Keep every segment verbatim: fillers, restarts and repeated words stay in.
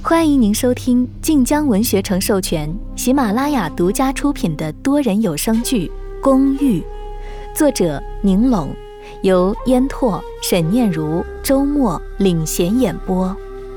欢迎您收听晋江文学城授权、喜马拉雅独家出品的多人有声剧《公寓》，作者宁龙，由烟拓、沈念如、周末领衔演播。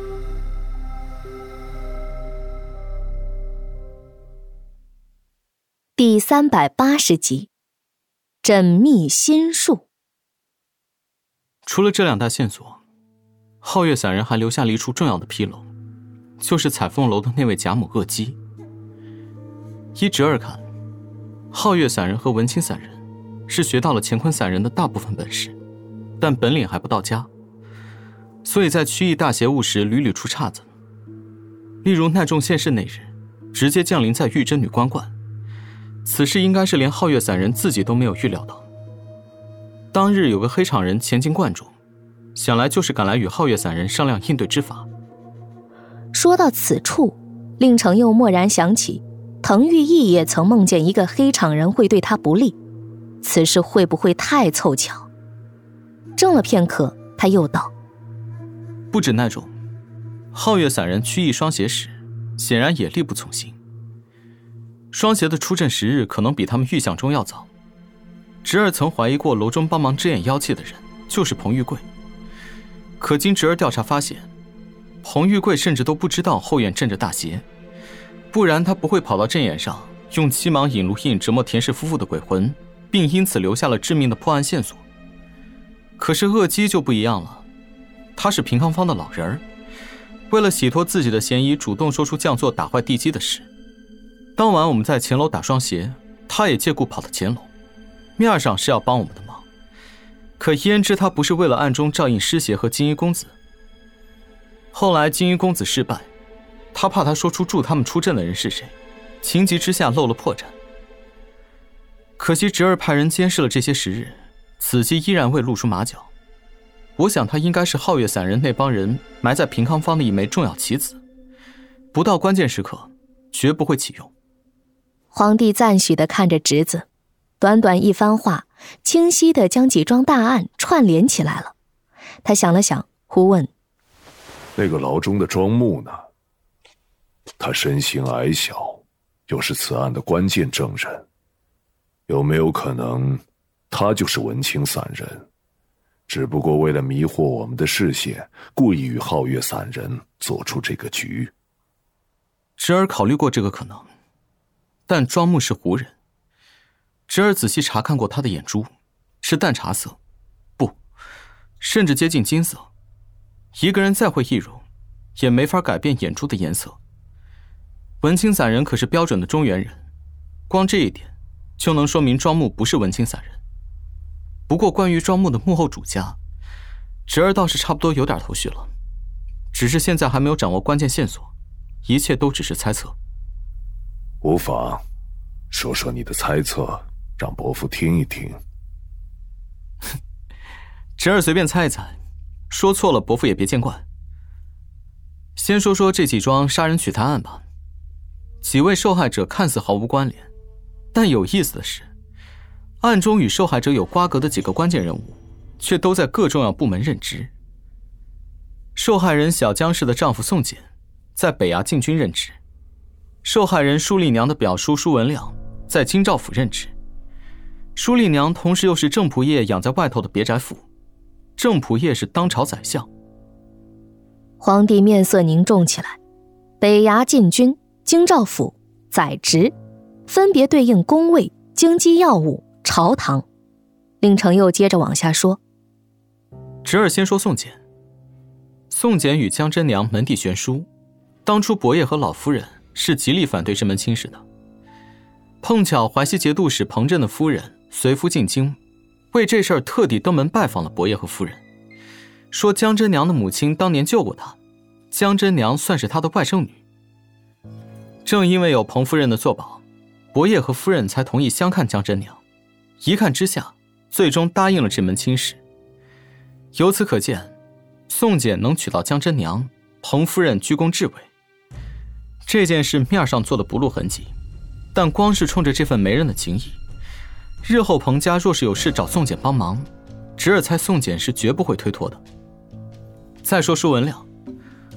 第三百八十集，缜密心术。 除了这两大线索，皓月散人还留下了一处重要的纰漏，就是彩凤楼的那位贾母恶姬。依侄儿看，皓月散人和文清散人是学到了乾坤散人的大部分本事，但本领还不到家，所以在曲艺大邪物时屡屡出岔子。例如奈众县试那日，直接降临在玉真女官观，此事应该是连皓月散人自己都没有预料到。当日有个黑场人潜进观中，想来就是赶来与皓月散人商量应对之法。 说到此处，令程又蓦然想起滕玉义也曾梦见一个黑场人会对他不利，此事会不会太凑巧？怔了片刻，他又道： 不止那种，皓月散人曲艺双邪时显然也力不从心。双邪的出阵时日可能比他们预想中要早。侄儿曾怀疑过楼中帮忙遮掩妖气的人就是彭玉贵，可经侄儿调查发现，彭玉贵甚至都不知道后院镇着大邪，不然他不会跑到阵眼上用七芒引路印折磨田氏夫妇的鬼魂，并因此留下了致命的破案线索。可是恶姬就不一样了，他是平康坊的老人儿，为了洗脱自己的嫌疑，主动说出降座打坏地基的事。当晚我们在前楼打双鞋，他也借故跑到前楼，面上是要帮我们的忙，可焉知他不是为了暗中照应师爷和金衣公子。后来金衣公子失败，他怕他说出助他们出阵的人是谁，情急之下露了破绽。可惜侄儿派人监视了这些时日，此计依然未露出马脚。我想他应该是皓月散人那帮人埋在平康坊的一枚重要棋子，不到关键时刻绝不会启用。 皇帝赞许地看着侄子，短短一番话，清晰地将几桩大案串联起来了。他想了想，忽问： 那个牢中的庄木呢？他身形矮小，又是此案的关键证人，有没有可能他就是文清散人，只不过为了迷惑我们的视线，故意与皓月散人做出这个局？ 侄儿考虑过这个可能，但庄木是胡人，侄儿仔细查看过他的眼珠，是淡茶色，不，甚至接近金色。一个人再会易容，也没法改变眼珠的颜色。文清散人可是标准的中原人，光这一点就能说明庄木不是文清散人。不过关于庄木的幕后主家，侄儿倒是差不多有点头绪了，只是现在还没有掌握关键线索，一切都只是猜测。 无妨，说说你的猜测，让伯父听一听。 侄儿随便猜一猜，说错了伯父也别见怪。先说说这几桩杀人取财案吧。几位受害者看似毫无关联，但有意思的是，案中与受害者有瓜葛的几个关键人物却都在各重要部门任职。受害人小江氏的丈夫宋简在北衙禁军任职，受害人舒丽娘的表叔舒文亮在京兆府任职。舒丽娘同时又是郑仆夜养在外头的别宅妇，郑仆夜是当朝宰相。 皇帝面色凝重起来，北衙禁军、京兆府、宰职，分别对应宫位、京畿要务、朝堂。令程又接着往下说。 侄儿先说宋简。宋简与江真娘门第悬殊，当初伯爷和老夫人是极力反对这门亲事的。碰巧淮西节度使彭震的夫人随夫进京，为这事儿特地登门拜访了伯爷和夫人，说江真娘的母亲当年救过他，江真娘算是他的外甥女。正因为有彭夫人的作保，伯爷和夫人才同意相看江真娘，一看之下，最终答应了这门亲事。由此可见，宋简能娶到江真娘，彭夫人居功至伟。这件事面上做的不露痕迹，但光是冲着这份媒人的情谊，日后彭家若是有事找宋简帮忙，侄儿猜宋简是绝不会推脱的。再说舒文亮，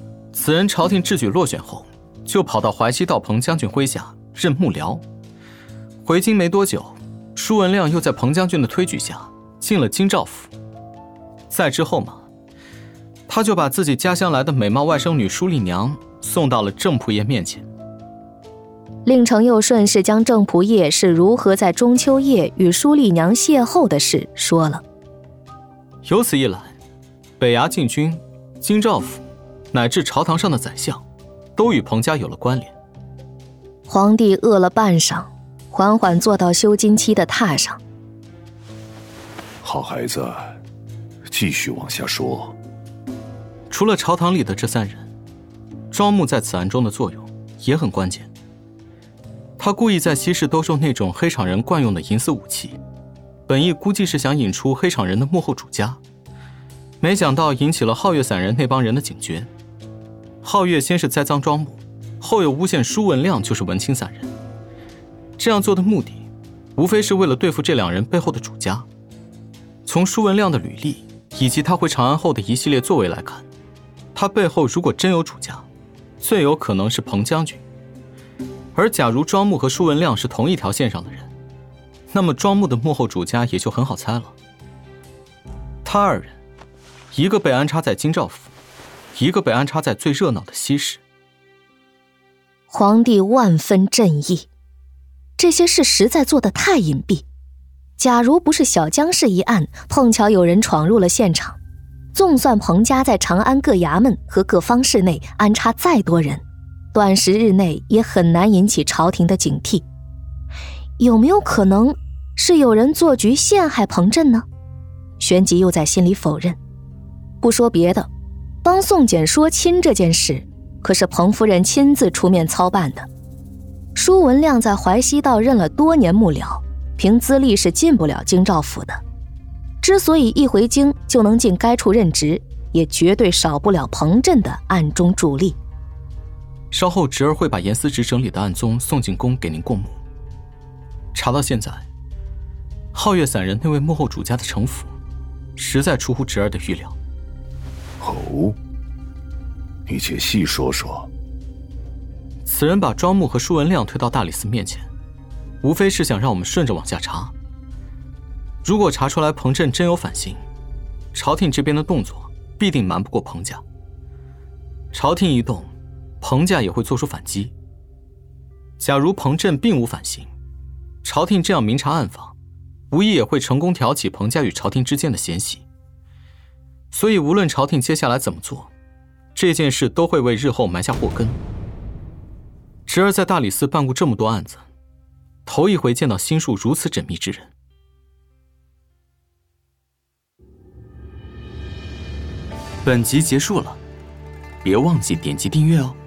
此人朝廷制举落选后，就跑到淮西道彭将军麾下任幕僚。回京没多久，舒文亮又在彭将军的推举下进了京兆府。再之后嘛，他就把自己家乡来的美貌外甥女舒丽娘送到了郑仆夜面前。 令程又顺势将郑仆夜是如何在中秋夜与舒丽娘邂逅的事说了。 由此一来，北衙禁军、京兆府乃至朝堂上的宰相，都与彭家有了关联。 皇帝饿了半晌，缓缓坐到修金漆的榻上。 好孩子，继续往下说。 除了朝堂里的这三人，庄木在此案中的作用也很关键。他故意在西市兜售那种黑场人惯用的银丝武器，本意估计是想引出黑场人的幕后主家，没想到引起了皓月散人那帮人的警觉。皓月先是栽赃庄木，后又诬陷舒文亮就是文清散人。这样做的目的，无非是为了对付这两人背后的主家。从舒文亮的履历以及他回长安后的一系列作为来看，他背后如果真有主家，最有可能是彭将军。而假如庄木和舒文亮是同一条线上的人，那么庄木的幕后主家也就很好猜了。他二人，一个被安插在京兆府，一个被安插在最热闹的西市。 皇帝万分震异，这些事实在做得太隐蔽。假如不是小江氏一案碰巧有人闯入了现场，纵算彭家在长安各衙门和各方室内安插再多人，短时日内也很难引起朝廷的警惕。有没有可能是有人做局陷害彭震呢？旋即又在心里否认。不说别的，帮宋简说亲这件事可是彭夫人亲自出面操办的。舒文亮在淮西道任了多年幕僚，凭资历是进不了京兆府的。之所以一回京就能进该处任职，也绝对少不了彭震的暗中助力。 稍后侄儿会把严思直整理的案宗送进宫给您过目。查到现在，皓月散人那位幕后主家的城府，实在出乎侄儿的预料。 哦，你且细说说。 此人把庄木和舒文亮推到大理寺面前，无非是想让我们顺着往下查。如果查出来彭震真有反心，朝廷这边的动作必定瞒不过彭家。朝廷一动，彭家也会做出反击。假如彭震并无反心，朝廷这样明察暗访，无疑也会成功挑起彭家与朝廷之间的嫌隙。所以无论朝廷接下来怎么做，这件事都会为日后埋下祸根。侄儿在大理寺办过这么多案子，头一回见到心术如此缜密之人。本集结束了，别忘记点击订阅哦。